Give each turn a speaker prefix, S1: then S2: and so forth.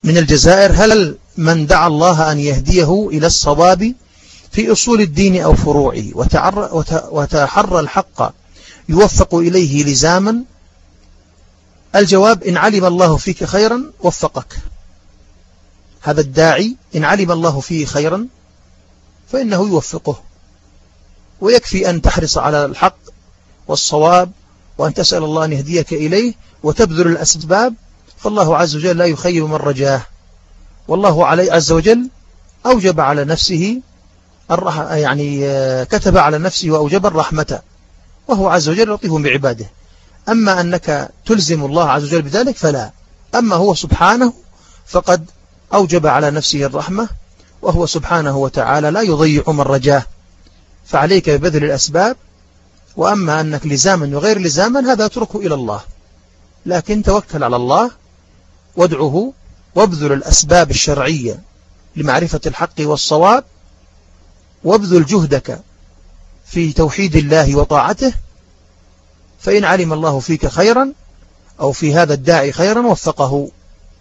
S1: من الجزائر: هل من دعا الله أن يهديه إلى الصواب في أصول الدين أو فروعه وتحرى الحق يوفق إليه لزاما؟ الجواب: إن علم الله فيك خيرا وفقك. هذا الداعي إن علم الله فيه خيرا فإنه يوفقه، ويكفي أن تحرص على الحق والصواب وأن تسأل الله أن يهديك إليه وتبذل الأسباب، فالله عز وجل لا يخيب من رجاه. والله عز وجل أوجب على نفسه كتب على نفسه وأوجب الرحمة، وهو عز وجل لطيف بعباده. أما أنك تلزم الله عز وجل بذلك فلا. أما هو سبحانه فقد أوجب على نفسه الرحمة، وهو سبحانه وتعالى لا يضيع من رجاه، فعليك ببذل الأسباب. وأما أنك لزاما وغير لزاما هذا اتركه إلى الله، لكن توكل على الله وادعه وابذل الأسباب الشرعية لمعرفة الحق والصواب، وابذل جهدك في توحيد الله وطاعته، فإن علم الله فيك خيرا أو في هذا الداعي خيرا وفقه